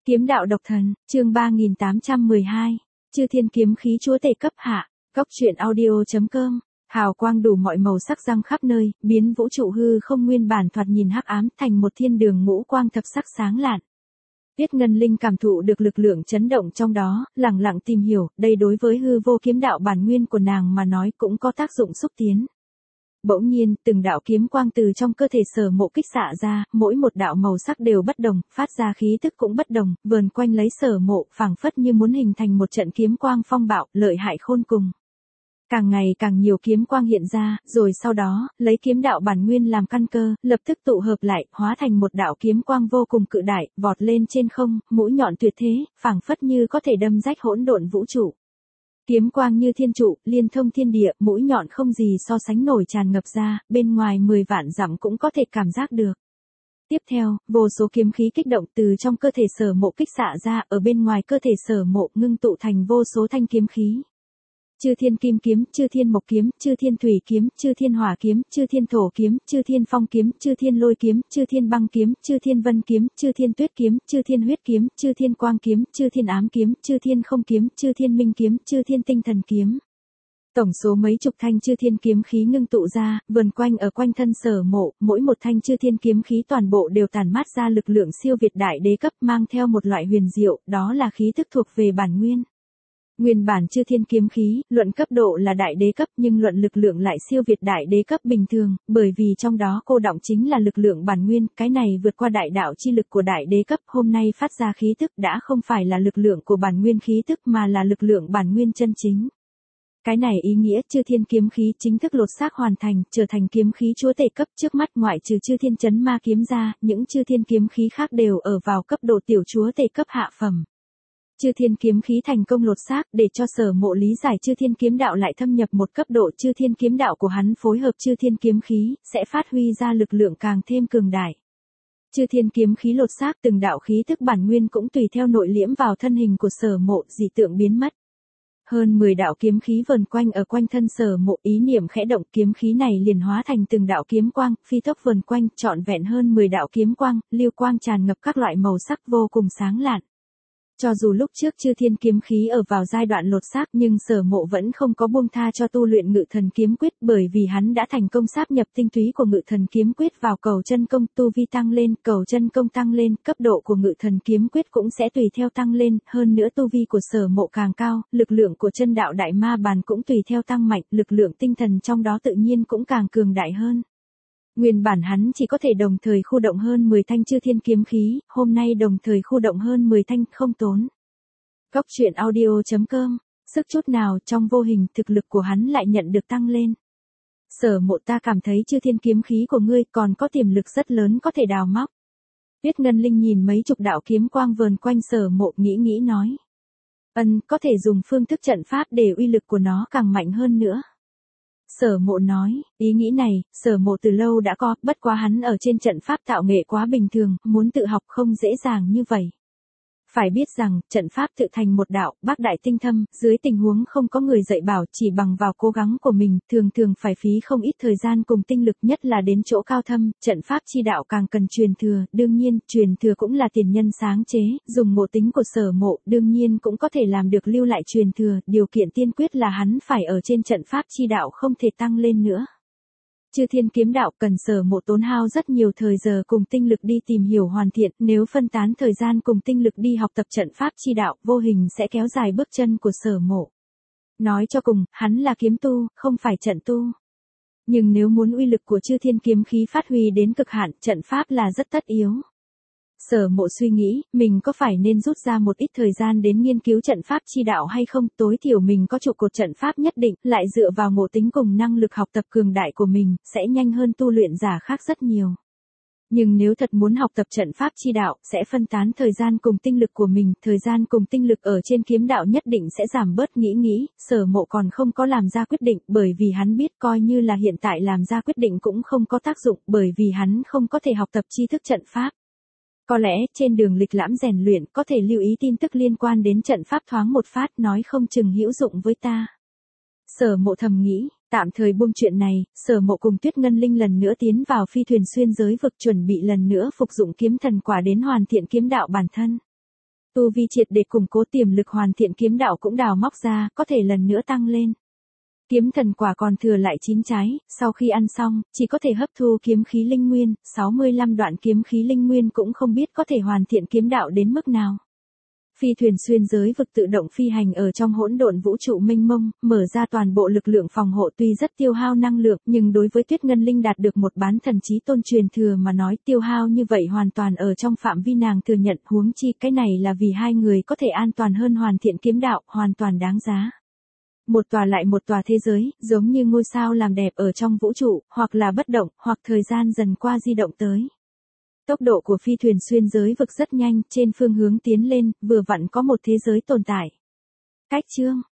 Kiếm đạo độc thần, chương 3812, Chư Thiên kiếm khí chúa tể cấp hạ, Góc truyện audio.com. Hào quang đủ mọi màu sắc răng khắp nơi, biến vũ trụ hư không nguyên bản thoạt nhìn hắc ám thành một thiên đường ngũ quang thập sắc sáng lạn. Tiết Ngân Linh cảm thụ được lực lượng chấn động trong đó, lặng lặng tìm hiểu, đây đối với hư vô kiếm đạo bản nguyên của nàng mà nói cũng có tác dụng xúc tiến. Bỗng nhiên, từng đạo kiếm quang từ trong cơ thể Sở Mộ kích xạ ra, mỗi một đạo màu sắc đều bất đồng, phát ra khí tức cũng bất đồng, vờn quanh lấy Sở Mộ, phảng phất như muốn hình thành một trận kiếm quang phong bạo, lợi hại khôn cùng. Càng ngày càng nhiều kiếm quang hiện ra, rồi sau đó, lấy kiếm đạo bản nguyên làm căn cơ, lập tức tụ hợp lại, hóa thành một đạo kiếm quang vô cùng cự đại, vọt lên trên không, mũi nhọn tuyệt thế, phảng phất như có thể đâm rách hỗn độn vũ trụ. Kiếm quang như thiên trụ, liên thông thiên địa, mũi nhọn không gì so sánh nổi tràn ngập ra, bên ngoài 10 vạn dặm cũng có thể cảm giác được. Tiếp theo, vô số kiếm khí kích động từ trong cơ thể Sở Mộ kích xạ ra, ở bên ngoài cơ thể Sở Mộ ngưng tụ thành vô số thanh kiếm khí. Chư Thiên Kim kiếm, Chư Thiên Mộc kiếm, Chư Thiên Thủy kiếm, Chư Thiên Hỏa kiếm, Chư Thiên Thổ kiếm, Chư Thiên Phong kiếm, Chư Thiên Lôi kiếm, Chư Thiên Băng kiếm, Chư Thiên Vân kiếm, Chư Thiên Tuyết kiếm, Chư Thiên Huyết kiếm, Chư Thiên Quang kiếm, Chư Thiên Ám kiếm, Chư Thiên Không kiếm, Chư Thiên Minh kiếm, Chư Thiên Tinh thần kiếm. Tổng số mấy chục thanh Chư Thiên kiếm khí ngưng tụ ra, vần quanh ở quanh thân Sở Mộ, mỗi một thanh Chư Thiên kiếm khí toàn bộ đều tản mát ra lực lượng siêu việt đại đế cấp, mang theo một loại huyền diệu, đó là khí tức thuộc về bản nguyên. Nguyên bản Chư Thiên kiếm khí, luận cấp độ là đại đế cấp nhưng luận lực lượng lại siêu việt đại đế cấp bình thường, bởi vì trong đó cô đọng chính là lực lượng bản nguyên, cái này vượt qua đại đạo chi lực của đại đế cấp, hôm nay phát ra khí tức đã không phải là lực lượng của bản nguyên khí tức mà là lực lượng bản nguyên chân chính. Cái này ý nghĩa Chư Thiên kiếm khí chính thức lột xác hoàn thành, trở thành kiếm khí chúa tể cấp, trước mắt ngoại trừ Chư Thiên chấn ma kiếm ra, những Chư Thiên kiếm khí khác đều ở vào cấp độ tiểu chúa tể cấp hạ phẩm. Chư Thiên kiếm khí thành công lột xác, để cho Sở Mộ lý giải Chư Thiên kiếm đạo lại thâm nhập một cấp độ, Chư Thiên kiếm đạo của hắn phối hợp Chư Thiên kiếm khí, sẽ phát huy ra lực lượng càng thêm cường đại. Chư Thiên kiếm khí lột xác, từng đạo khí tức bản nguyên cũng tùy theo nội liễm vào thân hình của Sở Mộ, dị tượng biến mất. Hơn 10 đạo kiếm khí vần quanh ở quanh thân Sở Mộ, ý niệm khẽ động, kiếm khí này liền hóa thành từng đạo kiếm quang, phi tốc vần quanh, trọn vẹn hơn 10 đạo kiếm quang, lưu quang tràn ngập các loại màu sắc vô cùng sáng lạn. Cho dù lúc trước Chư Thiên kiếm khí ở vào giai đoạn lột xác nhưng Sở Mộ vẫn không có buông tha cho tu luyện Ngự Thần kiếm quyết, bởi vì hắn đã thành công sáp nhập tinh túy của Ngự Thần kiếm quyết vào cầu chân công, tu vi tăng lên, cầu chân công tăng lên, cấp độ của Ngự Thần kiếm quyết cũng sẽ tùy theo tăng lên, hơn nữa tu vi của Sở Mộ càng cao, lực lượng của chân đạo đại ma bàn cũng tùy theo tăng mạnh, lực lượng tinh thần trong đó tự nhiên cũng càng cường đại hơn. Nguyên bản hắn chỉ có thể đồng thời khu động hơn 10 thanh Chư Thiên kiếm khí, hôm nay đồng thời khu động hơn 10 thanh, không tốn. Góc truyện audio.com, sức chút nào trong vô hình thực lực của hắn lại nhận được tăng lên. Sở Mộ, ta cảm thấy Chư Thiên kiếm khí của ngươi còn có tiềm lực rất lớn có thể đào móc. Tiết Ngân Linh nhìn mấy chục đạo kiếm quang vờn quanh Sở Mộ, nghĩ nói. Có thể dùng phương thức trận pháp để uy lực của nó càng mạnh hơn nữa. Sở Mộ nói, ý nghĩ này, Sở Mộ từ lâu đã có, bất quá hắn ở trên trận pháp tạo nghệ quá bình thường, muốn tự học không dễ dàng như vậy. Phải biết rằng, trận pháp tự thành một đạo, bác đại tinh thâm, dưới tình huống không có người dạy bảo, chỉ bằng vào cố gắng của mình, thường phải phí không ít thời gian cùng tinh lực, nhất là đến chỗ cao thâm, trận pháp chi đạo càng cần truyền thừa, đương nhiên, truyền thừa cũng là tiền nhân sáng chế, dùng ngộ tính của Sở Mộ, đương nhiên cũng có thể làm được lưu lại truyền thừa, điều kiện tiên quyết là hắn phải ở trên trận pháp chi đạo không thể tăng lên nữa. Chư Thiên kiếm đạo cần Sở Mộ tốn hao rất nhiều thời giờ cùng tinh lực đi tìm hiểu hoàn thiện, nếu phân tán thời gian cùng tinh lực đi học tập trận pháp chi đạo, vô hình sẽ kéo dài bước chân của Sở Mộ. Nói cho cùng, hắn là kiếm tu, không phải trận tu. Nhưng nếu muốn uy lực của Chư Thiên kiếm khí phát huy đến cực hạn, trận pháp là rất tất yếu. Sở Mộ suy nghĩ, mình có phải nên rút ra một ít thời gian đến nghiên cứu trận pháp chi đạo hay không, tối thiểu mình có trụ cột trận pháp nhất định, lại dựa vào ngộ tính cùng năng lực học tập cường đại của mình, sẽ nhanh hơn tu luyện giả khác rất nhiều. Nhưng nếu thật muốn học tập trận pháp chi đạo, sẽ phân tán thời gian cùng tinh lực của mình, thời gian cùng tinh lực ở trên kiếm đạo nhất định sẽ giảm bớt, nghĩ, Sở Mộ còn không có làm ra quyết định, bởi vì hắn biết coi như là hiện tại làm ra quyết định cũng không có tác dụng, bởi vì hắn không có thể học tập tri thức trận pháp. Có lẽ, trên đường lịch lãm rèn luyện, có thể lưu ý tin tức liên quan đến trận pháp thoáng một phát, nói không chừng hữu dụng với ta. Sở Mộ thầm nghĩ, tạm thời buông chuyện này, Sở Mộ cùng Tuyết Ngân Linh lần nữa tiến vào phi thuyền xuyên giới vực, chuẩn bị lần nữa phục dụng kiếm thần quả đến hoàn thiện kiếm đạo bản thân. Tu vi triệt để củng cố tiềm lực hoàn thiện kiếm đạo cũng đào móc ra, có thể lần nữa tăng lên. Kiếm thần quả còn thừa lại 9 trái, sau khi ăn xong, chỉ có thể hấp thu kiếm khí linh nguyên, 65 đoạn kiếm khí linh nguyên cũng không biết có thể hoàn thiện kiếm đạo đến mức nào. Phi thuyền xuyên giới vực tự động phi hành ở trong hỗn độn vũ trụ mênh mông, mở ra toàn bộ lực lượng phòng hộ tuy rất tiêu hao năng lượng, nhưng đối với Tuyết Ngân Linh đạt được một bán thần chí tôn truyền thừa mà nói tiêu hao như vậy hoàn toàn ở trong phạm vi nàng thừa nhận, huống chi cái này là vì hai người có thể an toàn hơn hoàn thiện kiếm đạo, hoàn toàn đáng giá. Một tòa lại một tòa thế giới, giống như ngôi sao làm đẹp ở trong vũ trụ, hoặc là bất động, hoặc thời gian dần qua di động tới. Tốc độ của phi thuyền xuyên giới vực rất nhanh, trên phương hướng tiến lên, vừa vặn có một thế giới tồn tại. Cách chương